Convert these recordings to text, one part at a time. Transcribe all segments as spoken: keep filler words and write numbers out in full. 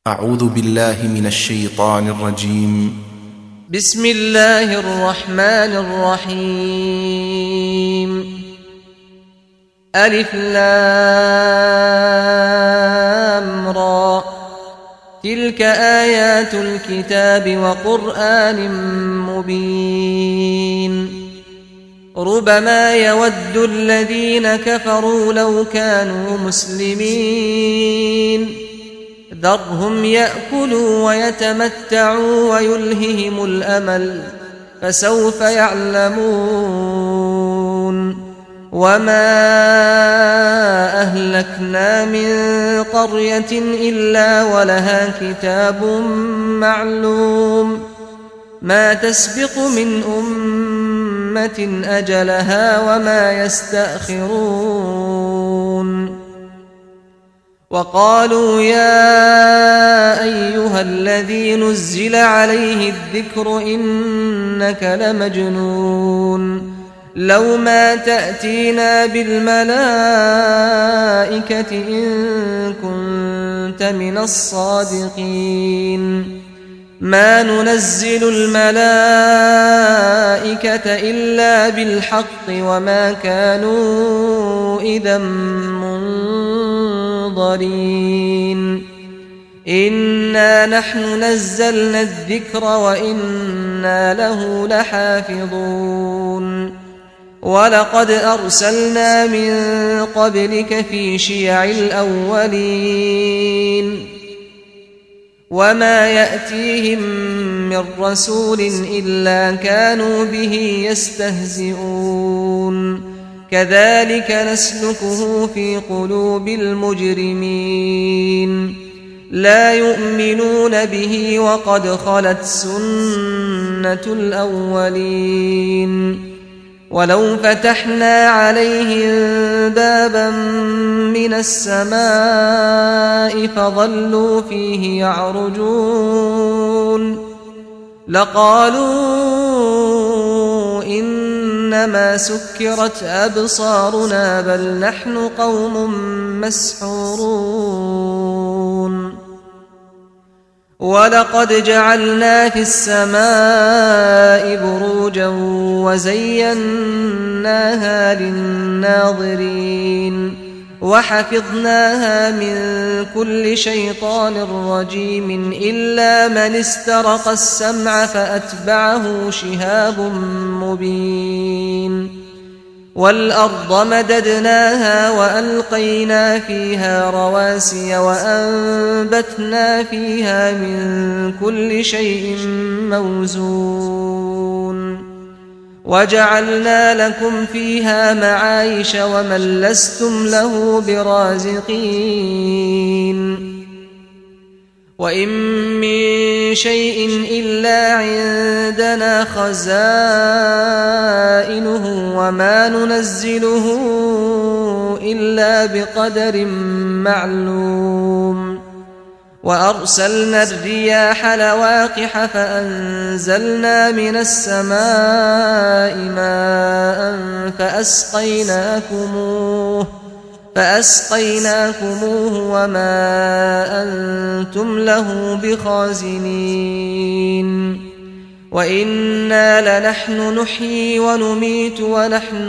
أعوذ بالله من الشيطان الرجيم. بسم الله الرحمن الرحيم. ألف لام را، تلك آيات الكتاب وقرآن مبين. ربما يود الذين كفروا لو كانوا مسلمين، ذرهم يأكلوا ويتمتعوا ويلههم الأمل، فسوف يعلمون. وما أهلكنا من قرية إلا ولها كتاب معلوم، ما تسبق من أمة أجلها وما يستأخرون. وقالوا يا أيها الذي نزل عليه الذكر إنك لمجنون، لو ما تأتينا بالملائكة إن كنت من الصادقين. ما ننزل الملائكة إلا بالحق وما كانوا إذا منظرين. إنا نحن نزلنا الذكر وإنا له لحافظون. ولقد أرسلنا من قبلك في شيع الأولين، وما يأتيهم من رسول إلا كانوا به يستهزئون. كذلك نسلكه في قلوب المجرمين، لا يؤمنون به وقد خلت سنة الأولين. ولو فتحنا عليهم بابا من السماء فظلوا فيه يعرجون لقالوا إنما سكرت أبصارنا بل نحن قوم مسحورون. ولقد جعلنا في السماء بروجا وزيناها للناظرين وحفظناها من كل شيطان رجيم إلا من استرق السمع فأتبعه شهاب مبين. والأرض مددناها وألقينا فيها رواسي وأنبتنا فيها من كل شيء موزون. وجعلنا لكم فيها معايش ومن لستم له برازقين. وإن من شيء إلا عندنا خزائنه وما ننزله إلا بقدر معلوم. وأرسلنا الرياح لواقح فأنزلنا من السماء ماء فأسقيناكموه فأسقيناكموه وما أنتم له بخازنين. وإنا لنحن نحيي ونميت ونحن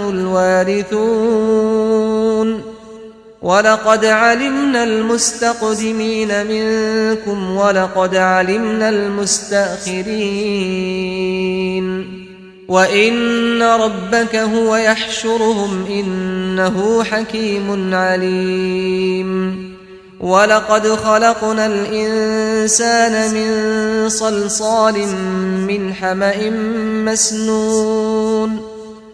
الوارثون. ولقد علمنا المستقدمين منكم ولقد علمنا المستأخرين. وإن ربك هو يحشرهم إنه حكيم عليم. ولقد خلقنا الإنسان من صلصال من حمأ مسنون.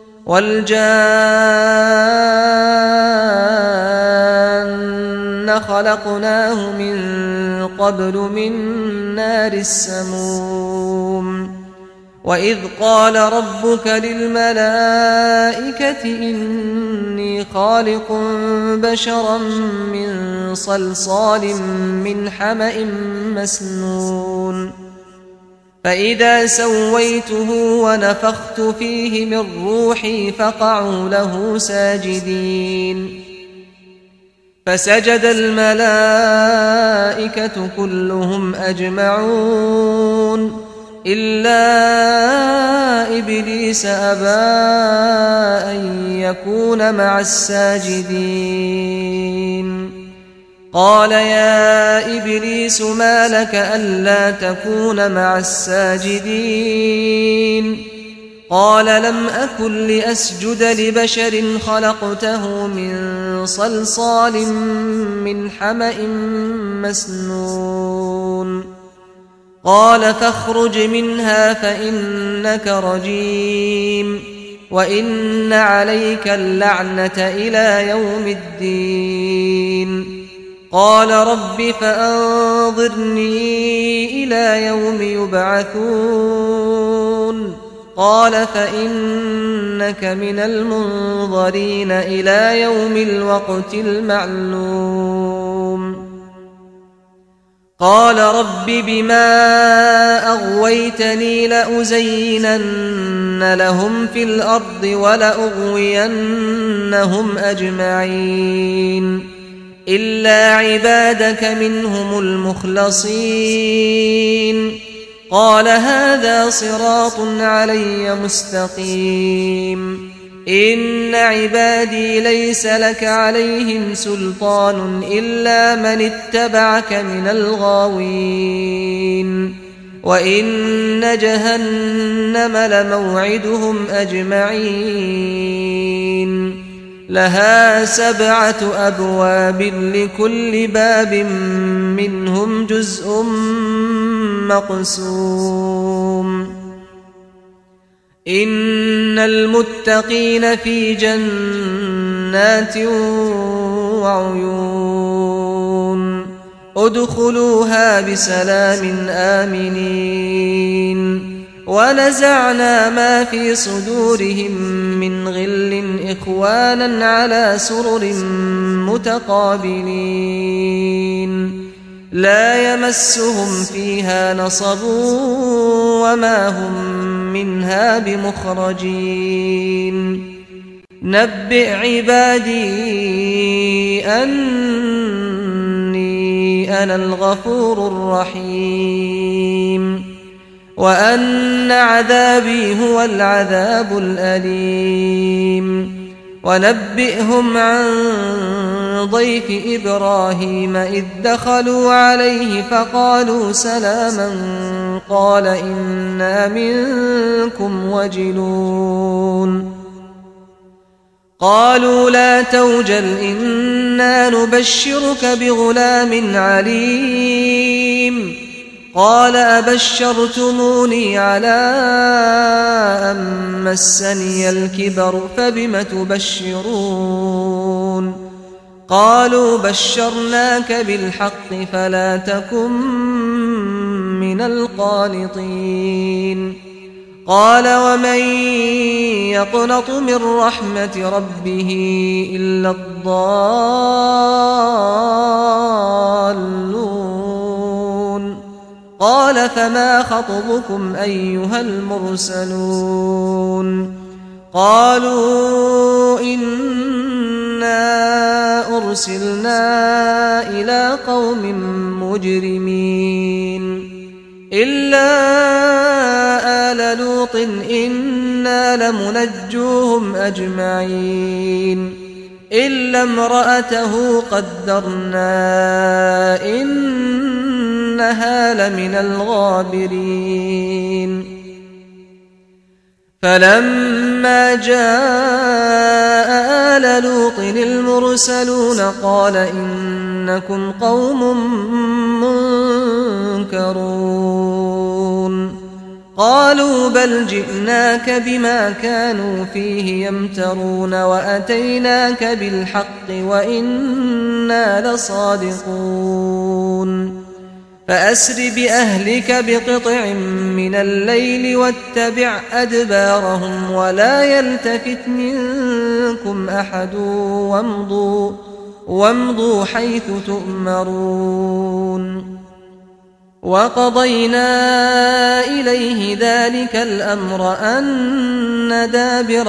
والجان خلقناه من قبل من نار السموم. وإذ قال ربك للملائكة إني خالق بشرا من صلصال من حمأ مسنون. فإذا سويته ونفخت فيه من روحي فقعوا له ساجدين. فسجد الملائكة كلهم أجمعون إلا إبليس أبى أن يكون مع الساجدين. قال يا إبليس ما لك ألا تكون مع الساجدين؟ قال لم أكن لأسجد لبشر خلقته من صلصال من حمأ مسنون. قال فاخرج منها فإنك رجيم وإن عليك اللعنة إلى يوم الدين. قال رب فأنظرني إلى يوم يبعثون. قال فإنك من المنظرين إلى يوم الوقت المعلوم. قال رب بما أغويتني لأزينن لهم في الأرض ولأغوينهم أجمعين إلا عبادك منهم المخلصين. قال هذا صراط علي مستقيم. إن عبادي ليس لك عليهم سلطان إلا من اتبعك من الغاوين. وإن جهنم لموعدهم أجمعين لها سبعة أبواب لكل باب منهم جزء مقسوم. إن المتقين في جنات وعيون ادخلوها بسلام آمنين. ونزعنا ما في صدورهم من غل إخوانا على سرر متقابلين لا يمسهم فيها نصب وما هم منها بمخرجين. نبئ عبادي أني أنا الغفور الرحيم وأن عذابي هو العذاب الأليم. ونبئهم عن ضيف إبراهيم إذ دخلوا عليه فقالوا سلاما قال إنا منكم وجلون. قالوا لا توجل إنا نبشرك بغلام عليم. قال أبشرتموني على أن مسني الكبر فبم تبشرون؟ قالوا بشرناك بالحق فلا تكن من القانطين. قال ومن يقنط من رحمة ربه إلا الضالون. قال فما خطبكم أيها المرسلون؟ قالوا إنا أرسلنا إلى قوم مجرمين إلا آل لوط إنا لمنجوهم أجمعين إلا امرأته قدرنا إنها لمن الغابرين. فلما جاء آل لوط المرسلون قال إنكم قوم منكرون. قالوا بل جئناك بما كانوا فيه يمترون وأتيناك بالحق وإنا لصادقون. فأسر بأهلك بقطع من الليل واتبع أدبارهم ولا يلتفت منكم أحد وامضوا, وامضوا حيث تؤمرون. وقضينا إليه ذلك الأمر أن دابر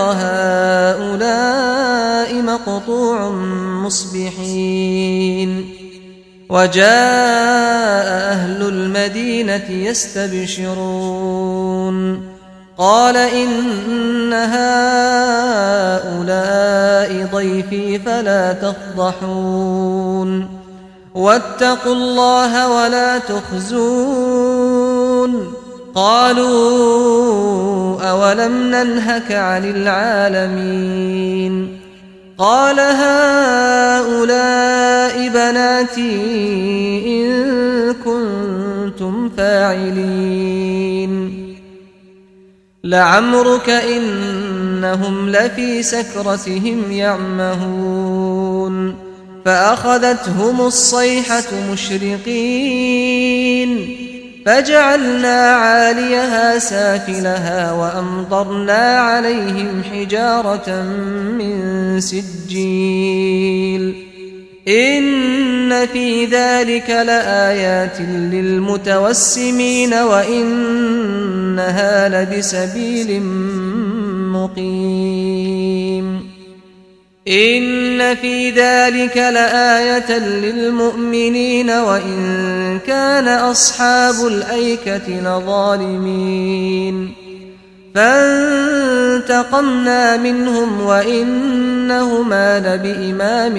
هؤلاء مقطوع مصبحين وجاء أهل المدينة يستبشرون قال إن هؤلاء ضيفي فلا تفضحون واتقوا الله ولا تخزون قالوا أولم ننهك عن العالمين قال هؤلاء بناتي إن كنتم فاعلين لعمرك إنهم لفي سكرتهم يعمهون فأخذتهم الصيحة مشرقين فجعلنا عاليها سافلها وأمطرنا عليهم حجارة من سجيل إن في ذلك لآيات للمتوسمين وإنها لبسبيل مقيم إن في ذلك لآية للمؤمنين وإن كان أصحاب الأيكة لظالمين فانتقمنا منهم وإنهما لبإمام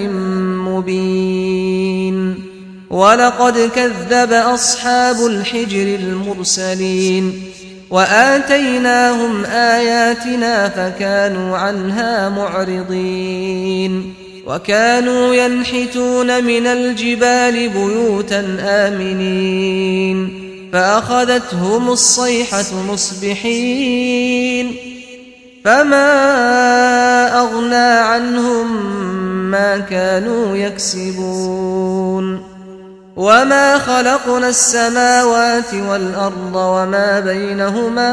مبين ولقد كذب أصحاب الحجر المرسلين وآتيناهم آياتنا فكانوا عنها معرضين وكانوا ينحتون من الجبال بيوتا آمنين فأخذتهم الصيحة مصبحين فما أغنى عنهم ما كانوا يكسبون وما خلقنا السماوات والأرض وما بينهما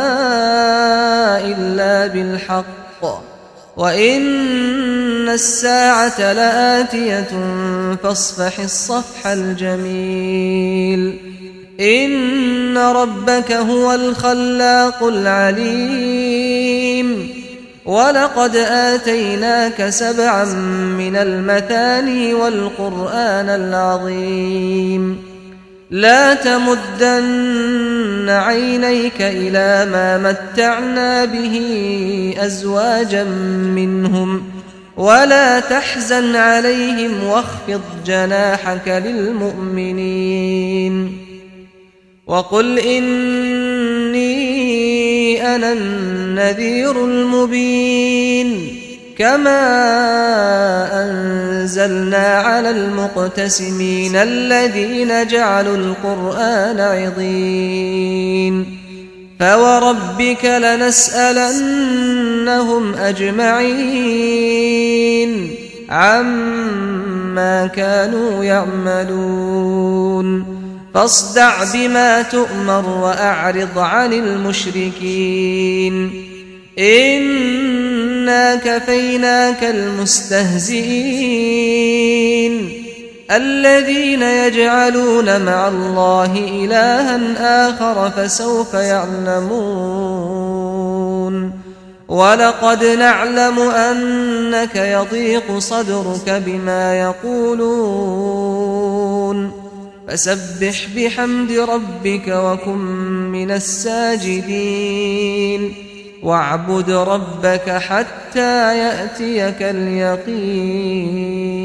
إلا بالحق وإن الساعة لآتية فاصفح الصفح الجميل إن ربك هو الخلاق العليم ولقد آتيناك سبعا من المثاني والقرآن العظيم لا تمدن عينيك إلى ما متعنا به أزواجا منهم ولا تحزن عليهم واخفض جناحك للمؤمنين وقل إني أنا النذير المبين كما أنزلنا على المقتسمين الذين جعلوا القرآن عضين فوربك لنسألنهم أجمعين عما كانوا يعملون فاصدع بما تؤمر وأعرض عن المشركين إنا كفيناك المستهزئين الذين يجعلون مع الله إلها آخر فسوف يعلمون ولقد نعلم أنك يضيق صدرك بما يقولون فسبح بحمد ربك وكن من الساجدين واعبد ربك حتى يأتيك اليقين.